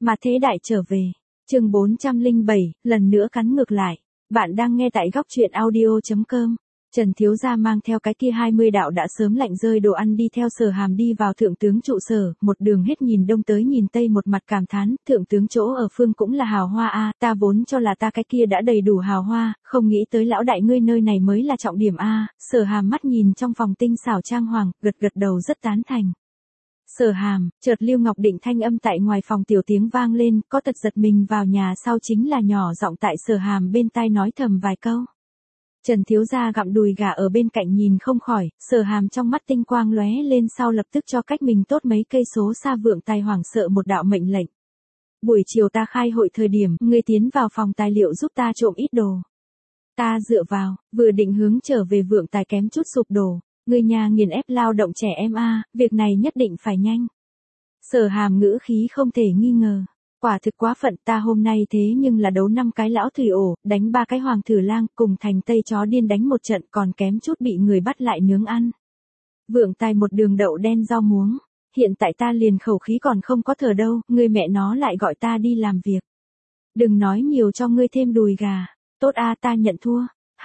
Mà thế đại trở về. Chương 407, lần nữa cắn ngược lại. Bạn đang nghe tại góc truyện audio.com. Trần thiếu gia mang theo cái kia 20 đạo đã sớm lạnh rơi đồ ăn đi theo Sở Hàm đi vào thượng tướng trụ sở, một đường hết nhìn đông tới nhìn tây, một mặt cảm thán, thượng tướng chỗ ở phương cũng là hào hoa a, ta vốn cho là ta cái kia đã đầy đủ hào hoa, không nghĩ tới lão đại ngươi nơi này mới là trọng điểm a. Sở Hàm mắt nhìn trong phòng tinh xảo trang hoàng, gật gật đầu rất tán thành. Sở Hàm, chợt Lưu Ngọc Định thanh âm tại ngoài phòng tiểu tiếng vang lên, có tật giật mình vào nhà sau chính là nhỏ giọng tại Sở Hàm bên tai nói thầm vài câu. Trần thiếu gia gặm đùi gà ở bên cạnh nhìn không khỏi, Sở Hàm trong mắt tinh quang lóe lên sau lập tức cho cách mình tốt mấy cây số xa Vượng Tài hoảng sợ một đạo mệnh lệnh. Buổi chiều ta khai hội thời điểm, ngươi tiến vào phòng tài liệu giúp ta trộm ít đồ. Ta dựa vào, vừa định hướng trở về Vượng Tài kém chút sụp đổ. Người nhà nghiền ép lao động trẻ em a, việc này nhất định phải nhanh. Sở Hàm ngữ khí không thể nghi ngờ. Quả thực quá phận, ta hôm nay thế nhưng là đấu 5 cái lão thủy ổ, đánh 3 cái hoàng thử lang, cùng thành tây chó điên đánh một trận còn kém chút bị người bắt lại nướng ăn. Vượng Tài một đường đậu đen rau muống. Hiện tại ta liền khẩu khí còn không có thở đâu, người mẹ nó lại gọi ta đi làm việc. Đừng nói nhiều cho ngươi thêm đùi gà. Tốt a, ta nhận thua.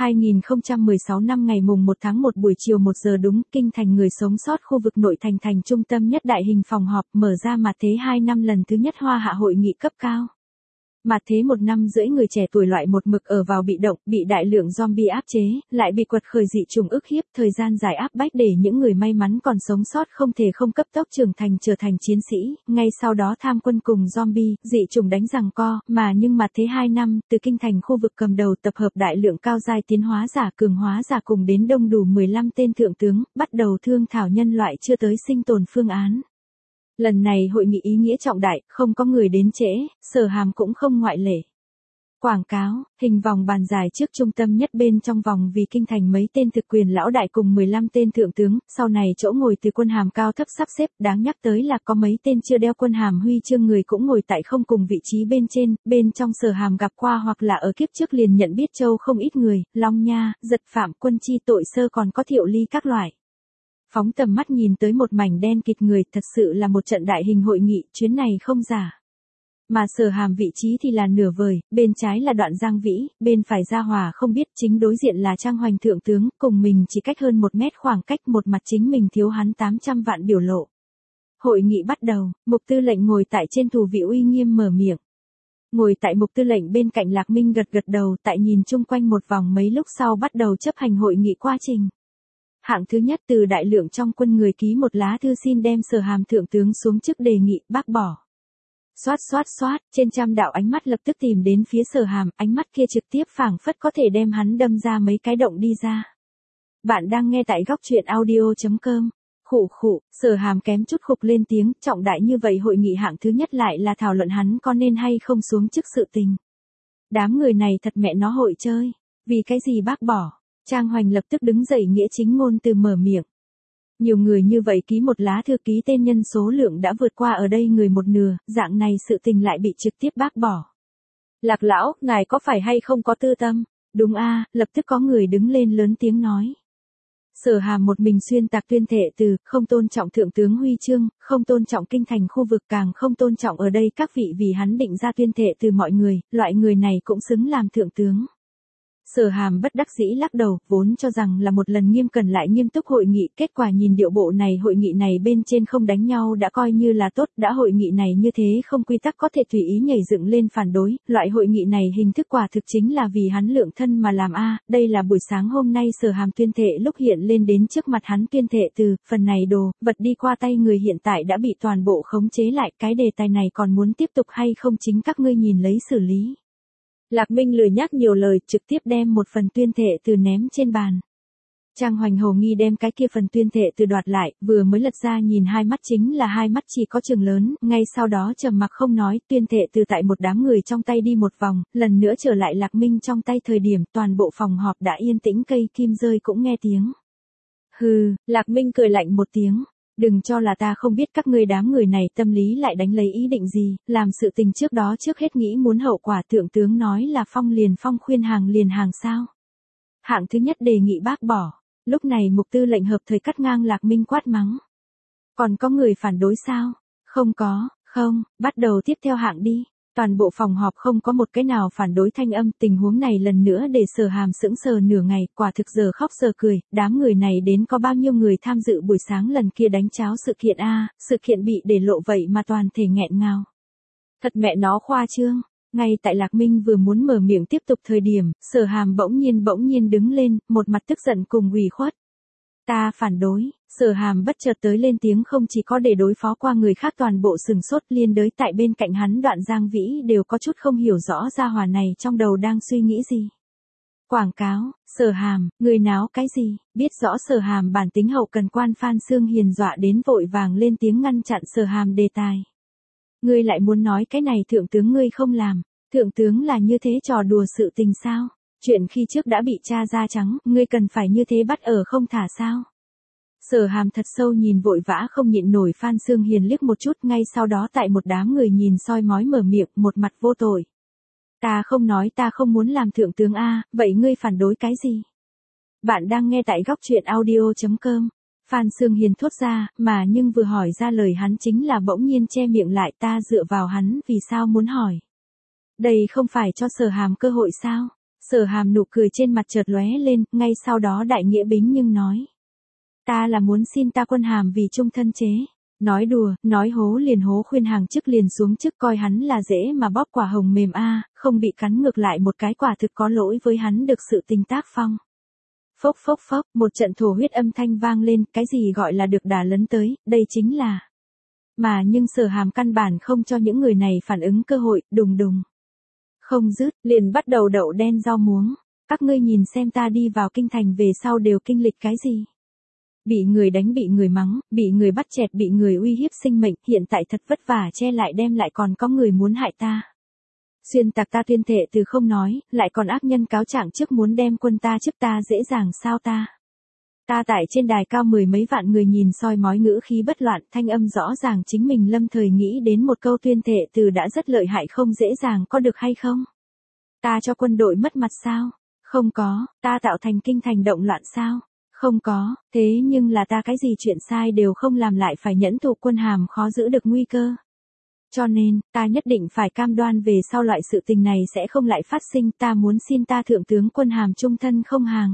2016 năm ngày mùng 1 tháng 1 buổi chiều 1 giờ đúng, kinh thành người sống sót khu vực nội thành thành trung tâm nhất đại hình phòng họp mở ra mà thế 2 năm lần thứ nhất hoa hạ hội nghị cấp cao. Mà thế 1 năm rưỡi người trẻ tuổi loại một mực ở vào bị động, bị đại lượng zombie áp chế, lại bị quật khởi dị trùng ức hiếp, thời gian dài áp bách để những người may mắn còn sống sót không thể không cấp tốc trưởng thành trở thành chiến sĩ, ngay sau đó tham quân cùng zombie, dị trùng đánh giằng co, nhưng mà thế 2 năm, từ kinh thành khu vực cầm đầu tập hợp đại lượng cao giai tiến hóa giả cường hóa giả cùng đến đông đủ 15 tên thượng tướng, bắt đầu thương thảo nhân loại chưa tới sinh tồn phương án. Lần này hội nghị ý nghĩa trọng đại, không có người đến trễ, Sở Hàm cũng không ngoại lệ. Quảng cáo, hình vòng bàn dài trước trung tâm nhất bên trong vòng vì kinh thành mấy tên thực quyền lão đại cùng 15 tên thượng tướng, sau này chỗ ngồi từ quân hàm cao thấp sắp xếp, đáng nhắc tới là có mấy tên chưa đeo quân hàm huy chương người cũng ngồi tại không cùng vị trí bên trong Sở Hàm gặp qua hoặc là ở kiếp trước liền nhận biết châu không ít người, Long Nha, Giật Phạm, Quân Chi Tội Sơ còn có Thiệu Ly các loại. Phóng tầm mắt nhìn tới một mảnh đen kịt người, thật sự là một trận đại hình hội nghị, chuyến này không giả. Mà Sở Hàm vị trí thì là nửa vời, bên trái là Đoạn Giang Vĩ, bên phải Gia Hòa không biết, chính đối diện là Trang Hoành thượng tướng, cùng mình chỉ cách hơn 1 mét khoảng cách, một mặt chính mình thiếu hắn 800 vạn biểu lộ. Hội nghị bắt đầu, Mục Tư lệnh ngồi tại trên thủ vị uy nghiêm mở miệng. Ngồi tại Mục Tư lệnh bên cạnh Lạc Minh gật gật đầu, tại nhìn chung quanh một vòng mấy lúc sau bắt đầu chấp hành hội nghị quá trình. Hạng thứ nhất từ đại lượng trong quân người ký một lá thư xin đem Sở Hàm thượng tướng xuống chức đề nghị, bác bỏ. Xoát, trên trăm đạo ánh mắt lập tức tìm đến phía Sở Hàm, ánh mắt kia trực tiếp phảng phất có thể đem hắn đâm ra mấy cái động đi ra. Bạn đang nghe tại góc truyện audio.com. Khụ, Sở Hàm kém chút khục lên tiếng, trọng đại như vậy hội nghị hạng thứ nhất lại là thảo luận hắn có nên hay không xuống chức sự tình. Đám người này thật mẹ nó hội chơi, vì cái gì bác bỏ? Trang Hoành lập tức đứng dậy nghĩa chính ngôn từ mở miệng. Nhiều người như vậy ký một lá thư ký tên nhân số lượng đã vượt qua ở đây người một nửa, dạng này sự tình lại bị trực tiếp bác bỏ. Lạc lão, ngài có phải hay không có tư tâm? Đúng a, lập tức có người đứng lên lớn tiếng nói. Sở Hàm một mình xuyên tạc tuyên thệ từ, không tôn trọng thượng tướng huy chương, không tôn trọng kinh thành khu vực, càng không tôn trọng ở đây các vị vì hắn định ra tuyên thệ từ mọi người, loại người này cũng xứng làm thượng tướng. Sở Hàm bất đắc dĩ lắc đầu, vốn cho rằng là một lần nghiêm cẩn lại nghiêm túc hội nghị, kết quả nhìn điệu bộ này hội nghị này bên trên không đánh nhau đã coi như là tốt, đã hội nghị này như thế không quy tắc có thể tùy ý nhảy dựng lên phản đối, loại hội nghị này hình thức quả thực chính là vì hắn lượng thân mà làm a. Đây là buổi sáng hôm nay Sở Hàm tuyên thệ lúc hiện lên đến trước mặt hắn tuyên thệ từ, phần này đồ, vật đi qua tay người hiện tại đã bị toàn bộ khống chế lại, cái đề tài này còn muốn tiếp tục hay không chính các ngươi nhìn lấy xử lý. Lạc Minh lười nhắc nhiều lời, trực tiếp đem một phần tuyên thệ từ ném trên bàn. Trang Hoành hồ nghi đem cái kia phần tuyên thệ từ đoạt lại, vừa mới lật ra nhìn hai mắt chính là hai mắt chỉ có chừng lớn, ngay sau đó trầm mặc không nói, tuyên thệ từ tại một đám người trong tay đi một vòng, lần nữa trở lại Lạc Minh trong tay thời điểm toàn bộ phòng họp đã yên tĩnh, cây kim rơi cũng nghe tiếng. Hừ, Lạc Minh cười lạnh một tiếng. Đừng cho là ta không biết các ngươi đám người này tâm lý lại đánh lấy ý định gì, làm sự tình trước đó trước hết nghĩ muốn hậu quả, thượng tướng nói là phong liền phong, khuyên hàng liền hàng sao. Hạng thứ nhất đề nghị bác bỏ, lúc này Mục Tư lệnh hợp thời cắt ngang Lạc Minh quát mắng. Còn có người phản đối sao? Không, bắt đầu tiếp theo hạng đi. Toàn bộ phòng họp không có một cái nào phản đối thanh âm, tình huống này lần nữa để Sở Hàm sững sờ nửa ngày, quả thực giờ khóc giờ cười, đám người này đến có bao nhiêu người tham dự buổi sáng lần kia đánh cháo sự kiện a, sự kiện bị để lộ vậy mà toàn thể nghẹn ngào. Thật mẹ nó khoa trương. Ngay tại Lạc Minh vừa muốn mở miệng tiếp tục thời điểm, Sở Hàm bỗng nhiên đứng lên, một mặt tức giận cùng ủy khuất. Ta phản đối. Sở Hàm bất chợt tới lên tiếng, không chỉ có để đối phó qua người khác, toàn bộ sừng sốt, liên đới tại bên cạnh hắn Đoạn Giang Vĩ đều có chút không hiểu rõ gia hỏa này trong đầu đang suy nghĩ gì. Quảng cáo, Sở Hàm, người náo cái gì? Biết rõ Sở Hàm bản tính hậu cần quan Phan Xương Hiền dọa đến vội vàng lên tiếng ngăn chặn Sở Hàm đề tài. Ngươi lại muốn nói cái này thượng tướng ngươi không làm, thượng tướng là như thế trò đùa sự tình sao? Chuyện khi trước đã bị tra ra trắng, ngươi cần phải như thế bắt ở không thả sao? Sở Hàm thật sâu nhìn vội vã không nhịn nổi Phan Xương Hiền liếc một chút, ngay sau đó tại một đám người nhìn soi mói mở miệng, một mặt vô tội. Ta không nói ta không muốn làm thượng tướng a, vậy ngươi phản đối cái gì? Bạn đang nghe tại góc truyện audio.com. Phan Xương Hiền thốt ra, mà nhưng vừa hỏi ra lời hắn chính là bỗng nhiên che miệng lại, ta dựa vào hắn vì sao muốn hỏi. Đây không phải cho Sở Hàm cơ hội sao? Sở Hàm nụ cười trên mặt chợt lóe lên, ngay sau đó đại nghĩa bính nhưng nói. Ta là muốn xin ta quân hàm vì trung thân chế. Nói đùa, nói hố liền hố, khuyên hàng chức liền xuống chức, coi hắn là dễ mà bóp quả hồng mềm a, không bị cắn ngược lại một cái, quả thực có lỗi với hắn được sự tình tác phong. Phốc phốc phốc, một trận thổ huyết âm thanh vang lên, cái gì gọi là được đà lấn tới, đây chính là. Mà nhưng Sở Hàm căn bản không cho những người này phản ứng cơ hội, đùng đùng. Không dứt, liền bắt đầu đậu đen rau muống. Các ngươi nhìn xem ta đi vào kinh thành về sau đều kinh lịch cái gì. Bị người đánh, bị người mắng, bị người bắt chẹt, bị người uy hiếp sinh mệnh, hiện tại thật vất vả che lại đem lại còn có người muốn hại ta. Xuyên tạc ta tuyên thệ từ không nói, lại còn ác nhân cáo trạng trước muốn đem quân ta trước ta, dễ dàng sao ta. Ta tại trên đài cao mười mấy vạn người nhìn soi mói, ngữ khí bất loạn, thanh âm rõ ràng chính mình lâm thời nghĩ đến một câu tuyên thệ từ đã rất lợi hại, không dễ dàng có được hay không? Ta cho quân đội mất mặt sao? Không có. Ta tạo thành kinh thành động loạn sao? Không có. Thế nhưng là ta cái gì chuyện sai đều không làm lại phải nhẫn thụ quân hàm, khó giữ được nguy cơ. Cho nên, ta nhất định phải cam đoan về sau loại sự tình này sẽ không lại phát sinh, ta muốn xin ta thượng tướng quân hàm trung thân không hàng.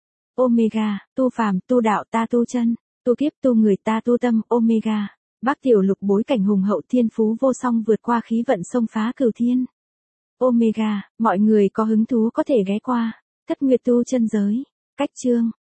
Omega, tu phàm, tu đạo ta tu chân, tu kiếp tu người ta tu tâm, Omega. Bác Tiểu Lục bối cảnh hùng hậu, thiên phú vô song, vượt qua khí vận xông phá cửu thiên. Omega, mọi người có hứng thú có thể ghé qua. Thất Nguyệt tu chân giới. Cách chương.